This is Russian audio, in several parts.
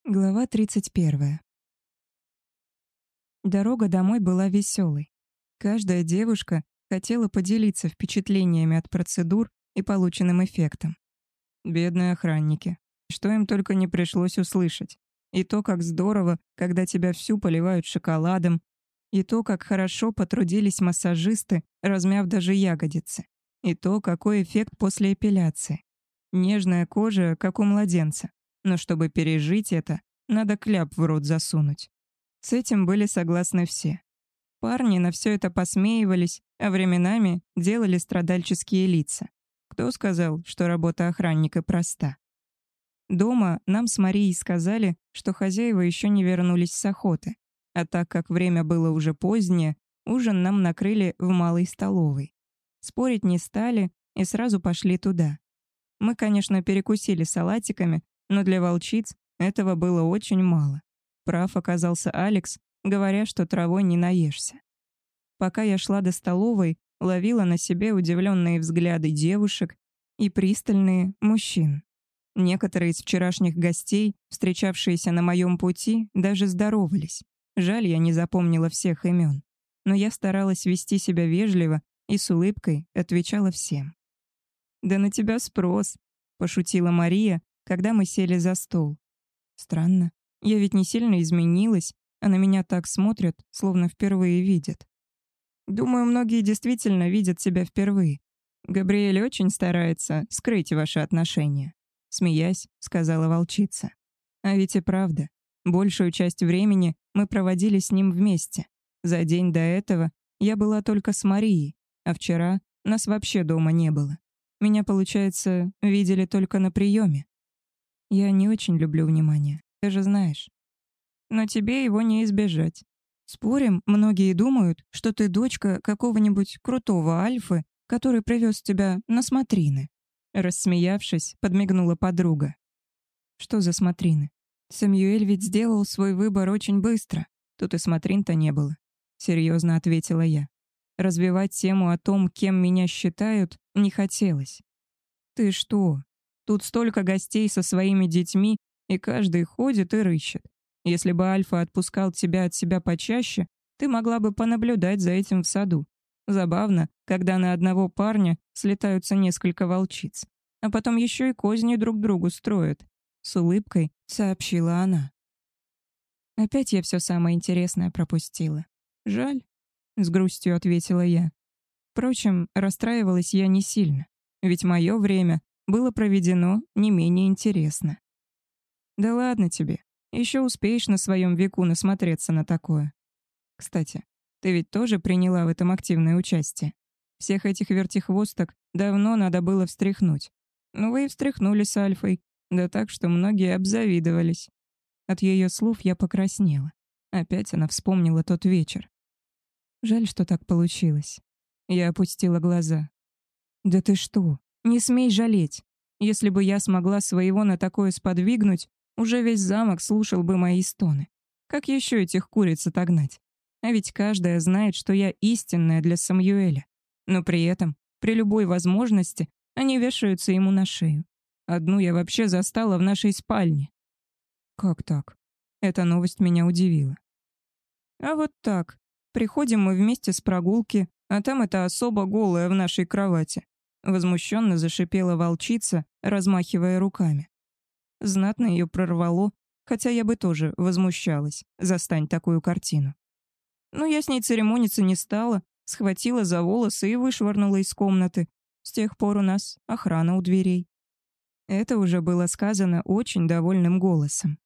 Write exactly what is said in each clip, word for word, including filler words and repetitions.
Глава тридцать первая. Дорога домой была веселой. Каждая девушка хотела поделиться впечатлениями от процедур и полученным эффектом. Бедные охранники. Что им только не пришлось услышать. И то, как здорово, когда тебя всю поливают шоколадом, и то, как хорошо потрудились массажисты, размяв даже ягодицы, и то, какой эффект после эпиляции. Нежная кожа, как у младенца. Но чтобы пережить это, надо кляп в рот засунуть. С этим были согласны все. Парни на все это посмеивались, а временами делали страдальческие лица. Кто сказал, что работа охранника проста? Дома нам с Марией сказали, что хозяева еще не вернулись с охоты, а так как время было уже позднее, ужин нам накрыли в малой столовой. Спорить не стали и сразу пошли туда. Мы, конечно, перекусили салатиками, но для волчиц этого было очень мало. Прав оказался Алекс, говоря, что травой не наешься. Пока я шла до столовой, ловила на себе удивленные взгляды девушек и пристальные мужчин. Некоторые из вчерашних гостей, встречавшиеся на моем пути, даже здоровались. Жаль, я не запомнила всех имен. Но я старалась вести себя вежливо и с улыбкой отвечала всем. «Да на тебя спрос», — пошутила Мария, когда мы сели за стол. Странно, я ведь не сильно изменилась, а на меня так смотрят, словно впервые видят. Думаю, многие действительно видят себя впервые. Габриэль очень старается скрыть ваши отношения. Смеясь, сказала волчица. А ведь и правда, большую часть времени мы проводили с ним вместе. За день до этого я была только с Марией, а вчера нас вообще дома не было. Меня, получается, видели только на приеме. Я не очень люблю внимание, ты же знаешь. Но тебе его не избежать. Спорим, многие думают, что ты дочка какого-нибудь крутого альфы, который привез тебя на смотрины. Рассмеявшись, подмигнула подруга. Что за смотрины? Самюэль ведь сделал свой выбор очень быстро. Тут и смотрин-то не было. Серьезно ответила я. Развивать тему о том, кем меня считают, не хотелось. Ты что? Тут столько гостей со своими детьми, и каждый ходит и рыщет. Если бы Альфа отпускал тебя от себя почаще, ты могла бы понаблюдать за этим в саду. Забавно, когда на одного парня слетаются несколько волчиц, а потом еще и козни друг другу строят. С улыбкой сообщила она. Опять я все самое интересное пропустила. Жаль, с грустью ответила я. Впрочем, расстраивалась я не сильно, ведь мое время было проведено не менее интересно. Да ладно тебе, еще успеешь на своем веку насмотреться на такое. Кстати, ты ведь тоже приняла в этом активное участие. Всех этих вертихвосток давно надо было встряхнуть. Ну вы и встряхнули с Альфой, да так, что многие обзавидовались. От ее слов я покраснела. Опять она вспомнила тот вечер. Жаль, что так получилось. Я опустила глаза. Да ты что? Не смей жалеть. Если бы я смогла своего на такое сподвигнуть, уже весь замок слушал бы мои стоны. Как еще этих куриц отогнать? А ведь каждая знает, что я истинная для Самюэля. Но при этом, при любой возможности, они вешаются ему на шею. Одну я вообще застала в нашей спальне. Как так? Эта новость меня удивила. А вот так. Приходим мы вместе с прогулки, а там эта особа голая в нашей кровати. Возмущенно зашипела волчица, размахивая руками. Знатно ее прорвало, хотя я бы тоже возмущалась, застань такую картину. Но я с ней церемониться не стала, схватила за волосы и вышвырнула из комнаты. С тех пор у нас охрана у дверей. Это уже было сказано очень довольным голосом.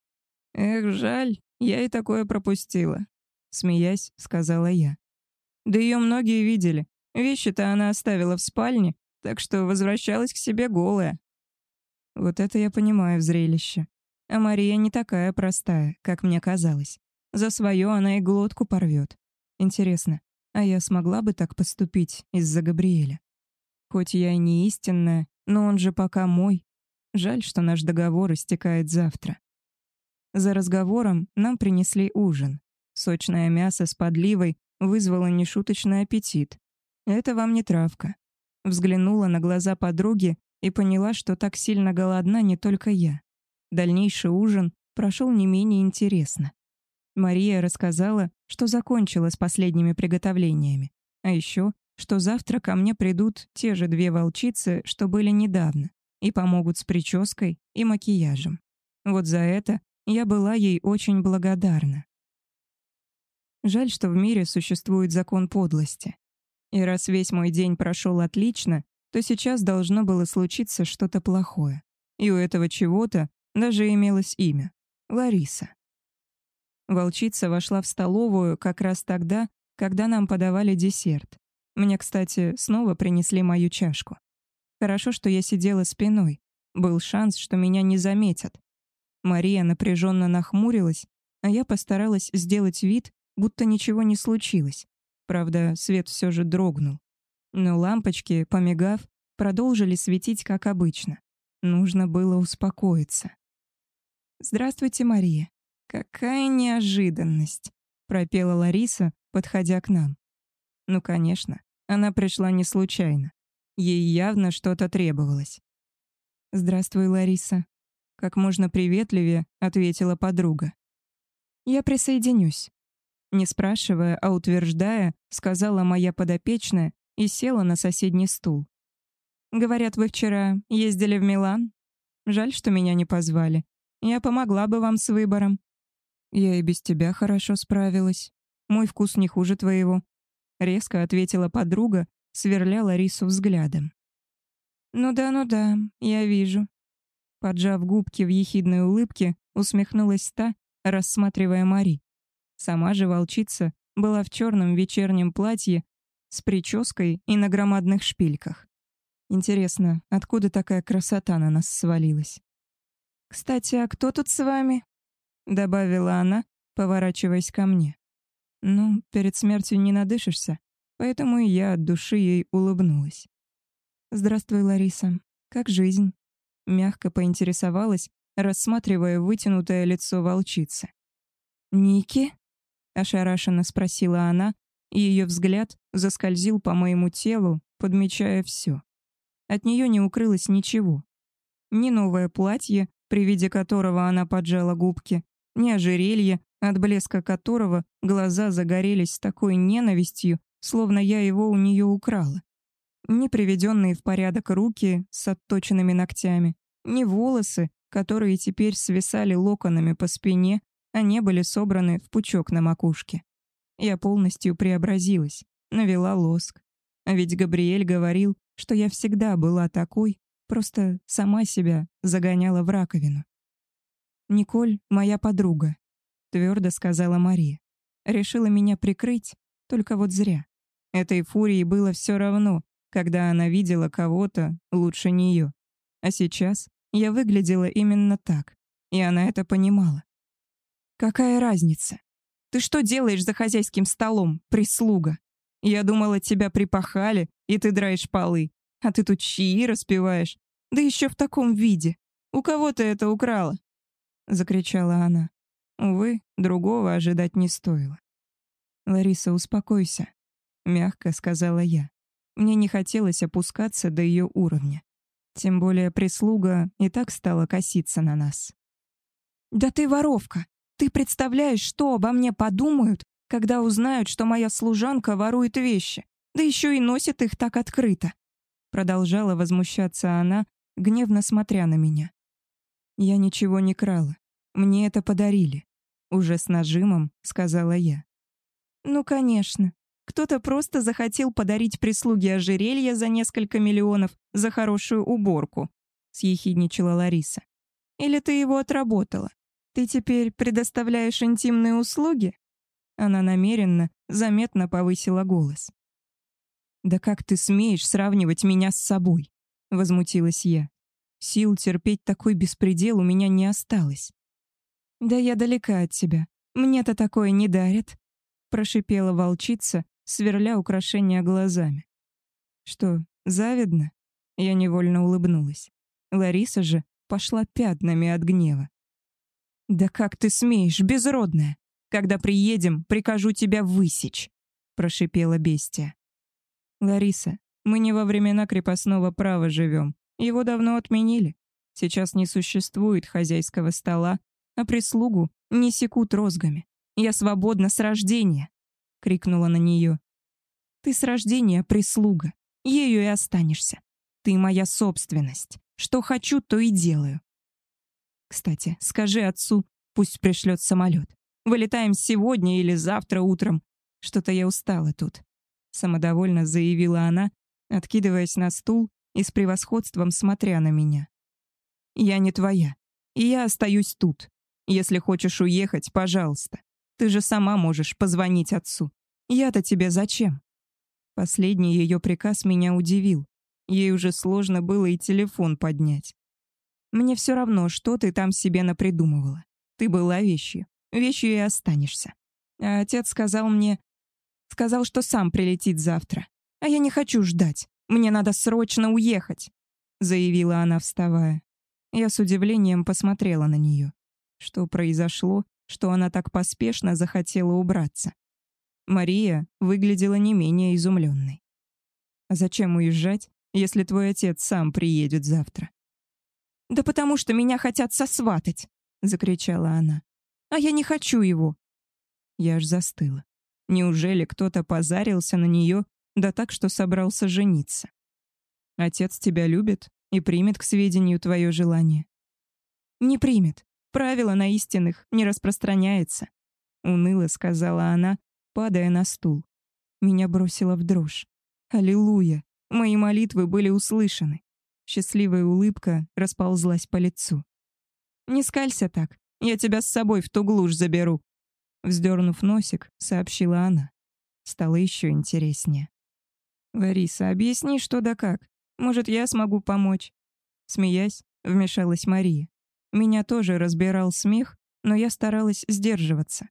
«Эх, жаль, я и такое пропустила», — смеясь, сказала я. «Да ее многие видели. Вещи-то она оставила в спальне, так что возвращалась к себе голая». Вот это я понимаю в зрелище. А Мария не такая простая, как мне казалось. За свое она и глотку порвет. Интересно, а я смогла бы так поступить из-за Габриэля? Хоть я и не истинная, но он же пока мой. Жаль, что наш договор истекает завтра. За разговором нам принесли ужин. Сочное мясо с подливой вызвало нешуточный аппетит. Это вам не травка. Взглянула на глаза подруги и поняла, что так сильно голодна не только я. Дальнейший ужин прошел не менее интересно. Мария рассказала, что закончила с последними приготовлениями, а еще, что завтра ко мне придут те же две волчицы, что были недавно, и помогут с прической и макияжем. Вот за это я была ей очень благодарна. Жаль, что в мире существует закон подлости. И раз весь мой день прошел отлично, то сейчас должно было случиться что-то плохое. И у этого чего-то даже имелось имя — Лариса. Волчица вошла в столовую как раз тогда, когда нам подавали десерт. Мне, кстати, снова принесли мою чашку. Хорошо, что я сидела спиной. Был шанс, что меня не заметят. Мария напряженно нахмурилась, а я постаралась сделать вид, будто ничего не случилось. Правда, свет все же дрогнул. Но лампочки, помигав, продолжили светить, как обычно. Нужно было успокоиться. «Здравствуйте, Мария. Какая неожиданность!» — пропела Лариса, подходя к нам. Ну, конечно, она пришла не случайно. Ей явно что-то требовалось. «Здравствуй, Лариса», — как можно приветливее ответила подруга. «Я присоединюсь». Не спрашивая, а утверждая, сказала моя подопечная и села на соседний стул. «Говорят, вы вчера ездили в Милан? Жаль, что меня не позвали. Я помогла бы вам с выбором». «Я и без тебя хорошо справилась. Мой вкус не хуже твоего», — резко ответила подруга, сверля Ларису взглядом. «Ну да, ну да, я вижу». Поджав губки в ехидной улыбке, усмехнулась та, рассматривая Мари. Сама же волчица была в черном вечернем платье с прической и на громадных шпильках. Интересно, откуда такая красота на нас свалилась? «Кстати, а кто тут с вами?» — добавила она, поворачиваясь ко мне. Ну, перед смертью не надышишься, поэтому и я от души ей улыбнулась. «Здравствуй, Лариса. Как жизнь?» Мягко поинтересовалась, рассматривая вытянутое лицо волчицы. «Ники?» — ошарашенно спросила она, и ее взгляд заскользил по моему телу, подмечая все. От нее не укрылось ничего. Ни новое платье, при виде которого она поджала губки, ни ожерелье, от блеска которого глаза загорелись с такой ненавистью, словно я его у нее украла. Ни приведенные в порядок руки с отточенными ногтями, ни волосы, которые теперь свисали локонами по спине, а не были собраны в пучок на макушке. Я полностью преобразилась, навела лоск. А ведь Габриэль говорил, что я всегда была такой, просто сама себя загоняла в раковину. «Николь — моя подруга», — твердо сказала Мария. Решила меня прикрыть, только вот зря. Этой фурии было все равно, когда она видела кого-то лучше нее. А сейчас я выглядела именно так, и она это понимала. «Какая разница? Ты что делаешь за хозяйским столом, прислуга? Я думала, тебя припахали, и ты драешь полы, а ты тут чаи распиваешь, да еще в таком виде. У кого ты это украла?» — закричала она. Увы, другого ожидать не стоило. «Лариса, успокойся», — мягко сказала я. Мне не хотелось опускаться до ее уровня. Тем более прислуга и так стала коситься на нас. «Да ты воровка! Ты представляешь, что обо мне подумают, когда узнают, что моя служанка ворует вещи, да еще и носит их так открыто?» Продолжала возмущаться она, гневно смотря на меня. «Я ничего не крала. Мне это подарили», — уже с нажимом сказала я. «Ну, конечно. Кто-то просто захотел подарить прислуге ожерелье за несколько миллионов за хорошую уборку», — съехидничала Лариса. «Или ты его отработала? Ты теперь предоставляешь интимные услуги?» Она намеренно, заметно повысила голос. «Да как ты смеешь сравнивать меня с собой?» — возмутилась я. Сил терпеть такой беспредел у меня не осталось. «Да я далека от тебя. Мне-то такое не дарят», — прошипела волчица, сверля украшения глазами. «Что, завидно?» Я невольно улыбнулась. Лариса же пошла пятнами от гнева. «Да как ты смеешь, безродная! Когда приедем, прикажу тебя высечь!» — прошипела бестия. «Лариса, мы не во времена крепостного права живем. Его давно отменили. Сейчас не существует хозяйского стола, а прислугу не секут розгами. Я свободна с рождения!» — крикнула на нее. «Ты с рождения прислуга. Ею и останешься. Ты моя собственность. Что хочу, то и делаю. Кстати, скажи отцу, пусть пришлет самолет. Вылетаем сегодня или завтра утром. Что-то я устала тут», — самодовольно заявила она, откидываясь на стул и с превосходством смотря на меня. «Я не твоя, и я остаюсь тут. Если хочешь уехать, пожалуйста. Ты же сама можешь позвонить отцу. Я-то тебе зачем?» Последний ее приказ меня удивил. Ей уже сложно было и телефон поднять. «Мне все равно, что ты там себе напридумывала. Ты была вещью. Вещью и останешься. А отец сказал мне... Сказал, что сам прилетит завтра. А я не хочу ждать. Мне надо срочно уехать», — заявила она, вставая. Я с удивлением посмотрела на нее. Что произошло, что она так поспешно захотела убраться? Мария выглядела не менее изумленной. «А зачем уезжать, если твой отец сам приедет завтра?» «Да потому что меня хотят сосватать!» — закричала она. «А я не хочу его!» Я аж застыла. Неужели кто-то позарился на нее, да так, что собрался жениться? «Отец тебя любит и примет к сведению твое желание». «Не примет. Правило на истинных не распространяется», — уныло сказала она, падая на стул. Меня бросило в дрожь. Аллилуйя! Мои молитвы были услышаны. Счастливая улыбка расползлась по лицу. «Не скалься так, я тебя с собой в ту глушь заберу», — вздернув носик, сообщила она. Стало еще интереснее. «Лариса, объясни, что да как. Может, я смогу помочь?» Смеясь, вмешалась Мария. Меня тоже разбирал смех, но я старалась сдерживаться.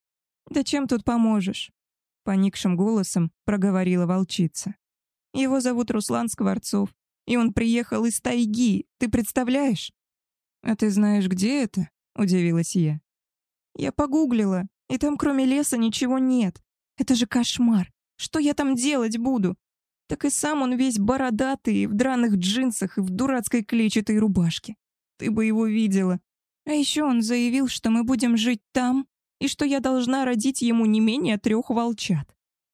«Да чем тут поможешь?» — поникшим голосом проговорила волчица. «Его зовут Руслан Скворцов, и он приехал из тайги, ты представляешь?» «А ты знаешь, где это?» — удивилась я. «Я погуглила, и там кроме леса ничего нет. Это же кошмар. Что я там делать буду? Так и сам он весь бородатый, в драных джинсах и в дурацкой клетчатой рубашке. Ты бы его видела. А еще он заявил, что мы будем жить там, и что я должна родить ему не менее трех волчат».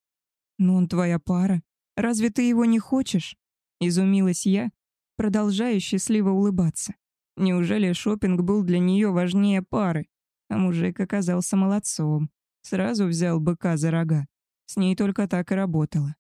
«Ну он твоя пара. Разве ты его не хочешь?» — изумилась я, продолжая счастливо улыбаться. Неужели шопинг был для нее важнее пары? А мужик оказался молодцом. Сразу взял быка за рога. С ней только так и работала.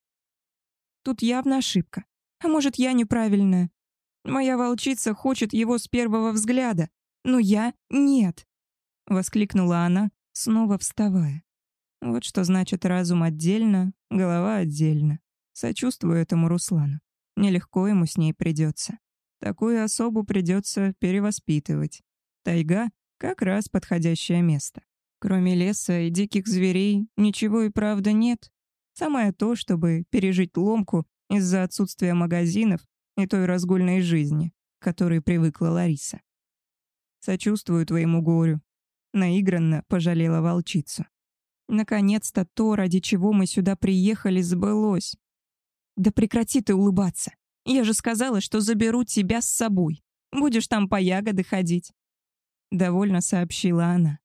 «Тут явно ошибка. А может, я неправильная? Моя волчица хочет его с первого взгляда, но я — нет!» — воскликнула она, снова вставая. Вот что значит разум отдельно, голова отдельно. Сочувствую этому Руслану. Нелегко ему с ней придется. Такую особу придется перевоспитывать. Тайга — как раз подходящее место. Кроме леса и диких зверей ничего и правда нет. Самое то, чтобы пережить ломку из-за отсутствия магазинов и той разгульной жизни, к которой привыкла Лариса. «Сочувствую твоему горю», — наигранно пожалела волчицу. «Наконец-то то, ради чего мы сюда приехали, сбылось». «Да прекрати ты улыбаться. Я же сказала, что заберу тебя с собой. Будешь там по ягоды ходить», — довольно сообщила она.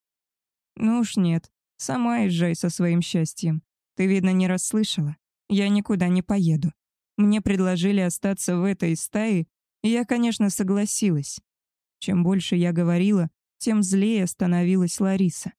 «Ну уж нет, сама езжай со своим счастьем. Ты, видно, не расслышала. Я никуда не поеду. Мне предложили остаться в этой стае, и я, конечно, согласилась. Чем больше я говорила, тем злее становилась Лариса.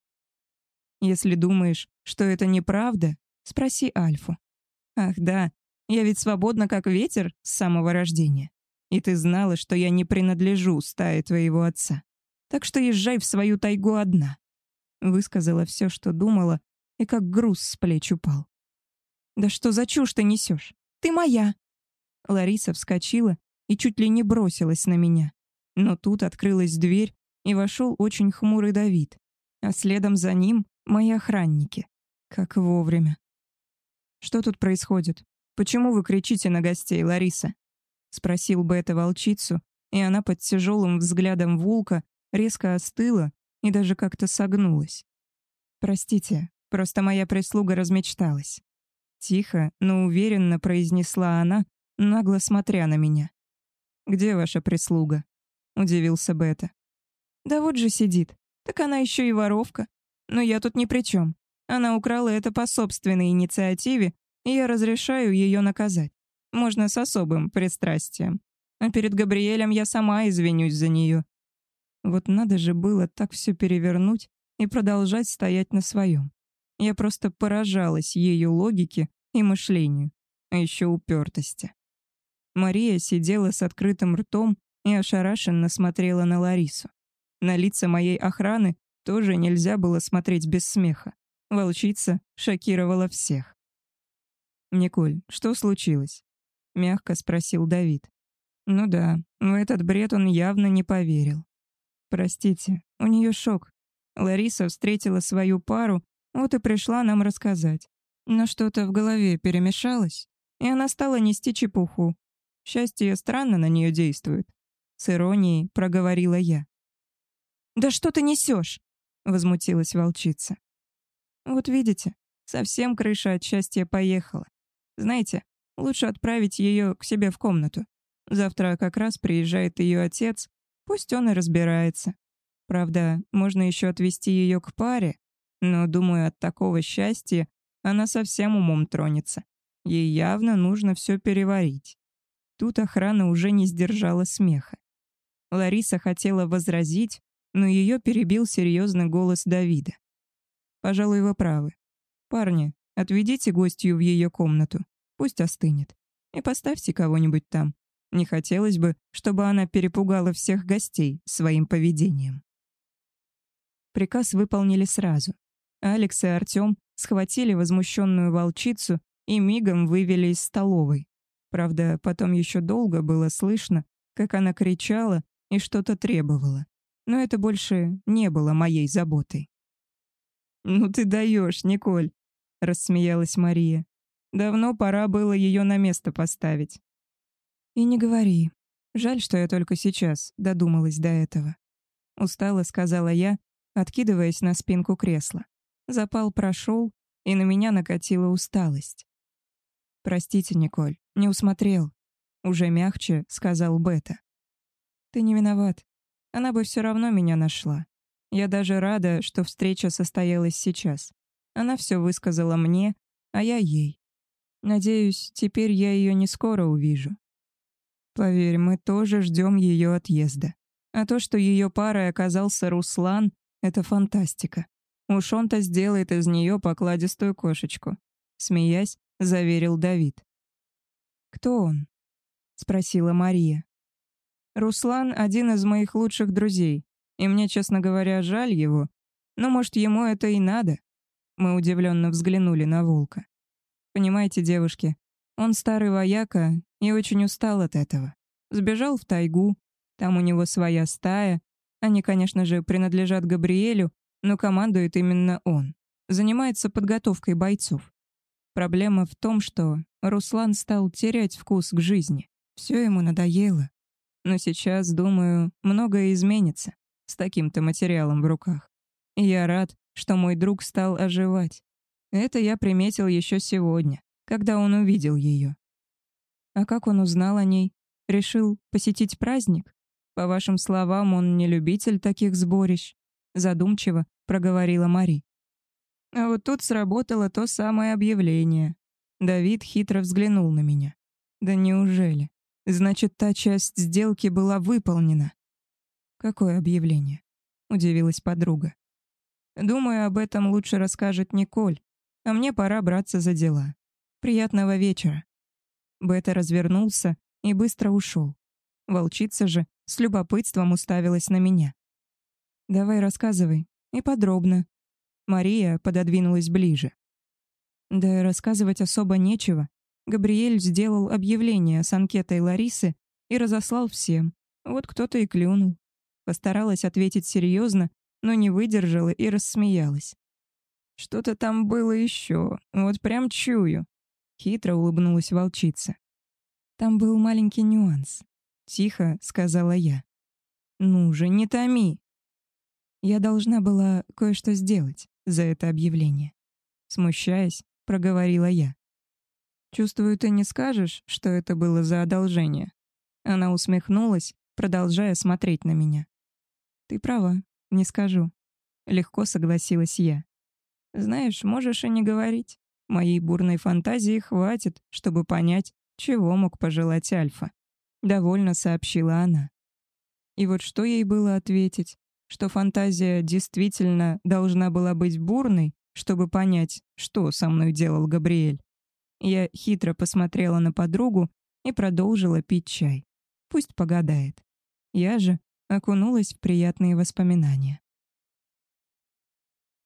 Если думаешь, что это неправда, спроси Альфу. Ах да, я ведь свободна как ветер с самого рождения. И ты знала, что я не принадлежу стае твоего отца. Так что езжай в свою тайгу одна». Высказала все, что думала, и как груз с плеч упал. «Да что за чушь ты несешь? Ты моя!» Лариса вскочила и чуть ли не бросилась на меня. Но тут открылась дверь, и вошел очень хмурый Давид, а следом за ним мои охранники. Как вовремя. «Что тут происходит? Почему вы кричите на гостей, Лариса?» — спросил Бета волчицу, и она под тяжелым взглядом волка резко остыла и даже как-то согнулась. «Простите, просто моя прислуга размечталась». Тихо, но уверенно произнесла она, нагло смотря на меня. «Где ваша прислуга?» — удивился Бета. «Да вот же сидит. Так она еще и воровка. Но я тут ни при чем. Она украла это по собственной инициативе, и я разрешаю ее наказать. Можно с особым пристрастием. А перед Габриэлем я сама извинюсь за нее. Вот надо же было так все перевернуть и продолжать стоять на своем. Я просто поражалась ее логике и мышлению, а еще упертости. Мария сидела с открытым ртом и ошарашенно смотрела на Ларису. На лица моей охраны тоже нельзя было смотреть без смеха. Волчица шокировала всех. «Николь, что случилось?» — мягко спросил Давид. Ну да, в этот бред он явно не поверил. Простите, у нее шок. Лариса встретила свою пару, вот и пришла нам рассказать. Но что-то в голове перемешалось, и она стала нести чепуху. Счастье странно на нее действует. С иронией проговорила я. «Да что ты несешь?» — возмутилась волчица. «Вот видите, совсем крыша от счастья поехала. Знаете, лучше отправить ее к себе в комнату. Завтра как раз приезжает ее отец, пусть он и разбирается. Правда, можно еще отвезти ее к паре, но, думаю, от такого счастья она совсем умом тронется. Ей явно нужно все переварить». Тут охрана уже не сдержала смеха. Лариса хотела возразить, но ее перебил серьезный голос Давида. «Пожалуй, вы правы. Парни, отведите гостью в ее комнату, пусть остынет, и поставьте кого-нибудь там. Не хотелось бы, чтобы она перепугала всех гостей своим поведением». Приказ выполнили сразу. Алекс и Артём схватили возмущенную волчицу и мигом вывели из столовой. Правда, потом еще долго было слышно, как она кричала и что-то требовала. Но это больше не было моей заботой. «Ну ты даешь, Николь», — рассмеялась Мария. «Давно пора было ее на место поставить». «И не говори. Жаль, что я только сейчас додумалась до этого». Устало сказала я, откидываясь на спинку кресла. Запал прошел, и на меня накатила усталость. «Простите, Николь, не усмотрел», — уже мягче сказал Бета. «Ты не виноват. Она бы все равно меня нашла. Я даже рада, что встреча состоялась сейчас. Она все высказала мне, а я ей. Надеюсь, теперь я ее не скоро увижу. Поверь, мы тоже ждем ее отъезда. А то, что ее парой оказался Руслан, это фантастика. Уж он-то сделает из нее покладистую кошечку», — смеясь, заверил Давид. «Кто он?» — спросила Мария. «Руслан — один из моих лучших друзей, и мне, честно говоря, жаль его, но, может, ему это и надо?» Мы удивленно взглянули на волка. «Понимаете, девушки, он старый вояка и очень устал от этого. Сбежал в тайгу, там у него своя стая. Они, конечно же, принадлежат Габриэлю, но командует именно он. Занимается подготовкой бойцов. Проблема в том, что Руслан стал терять вкус к жизни. Все ему надоело. Но сейчас, думаю, многое изменится с таким-то материалом в руках. И я рад, что мой друг стал оживать. Это я приметил еще сегодня, когда он увидел ее. А как он узнал о ней? Решил посетить праздник? По вашим словам, он не любитель таких сборищ. Задумчиво проговорила Мари. А вот тут сработало то самое объявление. Давид хитро взглянул на меня. Да неужели? Значит, та часть сделки была выполнена. Какое объявление? Удивилась подруга. Думаю, об этом лучше расскажет Николь, а мне пора браться за дела. Приятного вечера. Бета развернулся и быстро ушел. Волчица же с любопытством уставилась на меня. «Давай рассказывай, и подробно». Мария пододвинулась ближе. Да рассказывать особо нечего. Габриэль сделал объявление с анкетой Ларисы и разослал всем. Вот кто-то и клюнул. Постаралась ответить серьезно, но не выдержала и рассмеялась. «Что-то там было еще, вот прям чую», — хитро улыбнулась волчица. «Там был маленький нюанс», — тихо сказала я. «Ну же, не томи». Я должна была кое-что сделать за это объявление. Смущаясь, проговорила я. «Чувствую, ты не скажешь, что это было за одолжение?» Она усмехнулась, продолжая смотреть на меня. «Ты права, не скажу. Легко согласилась я. Знаешь, можешь и не говорить. Моей бурной фантазии хватит, чтобы понять, чего мог пожелать Альфа. Довольно сообщила она. И вот что ей было ответить? Что фантазия действительно должна была быть бурной, чтобы понять, что со мной делал Габриэль. Я хитро посмотрела на подругу и продолжила пить чай. Пусть погадает. Я же окунулась в приятные воспоминания.